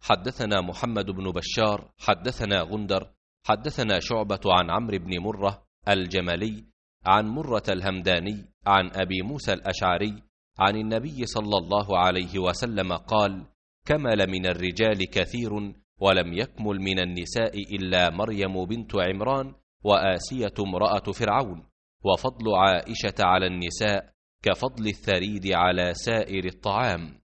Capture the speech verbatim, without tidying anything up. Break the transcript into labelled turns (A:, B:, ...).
A: حدثنا محمد بن بشار حدثنا غندر حدثنا شعبة عن عمرو بن مرة الجملي عن مرة الهمداني عن أبي موسى الأشعري عن النبي صلى الله عليه وسلم قال: كمل من الرجال كثير ولم يكمل من النساء إلا مريم بنت عمران وآسية امرأة فرعون، وفضل عائشة على النساء كفضل الثريد على سائر الطعام.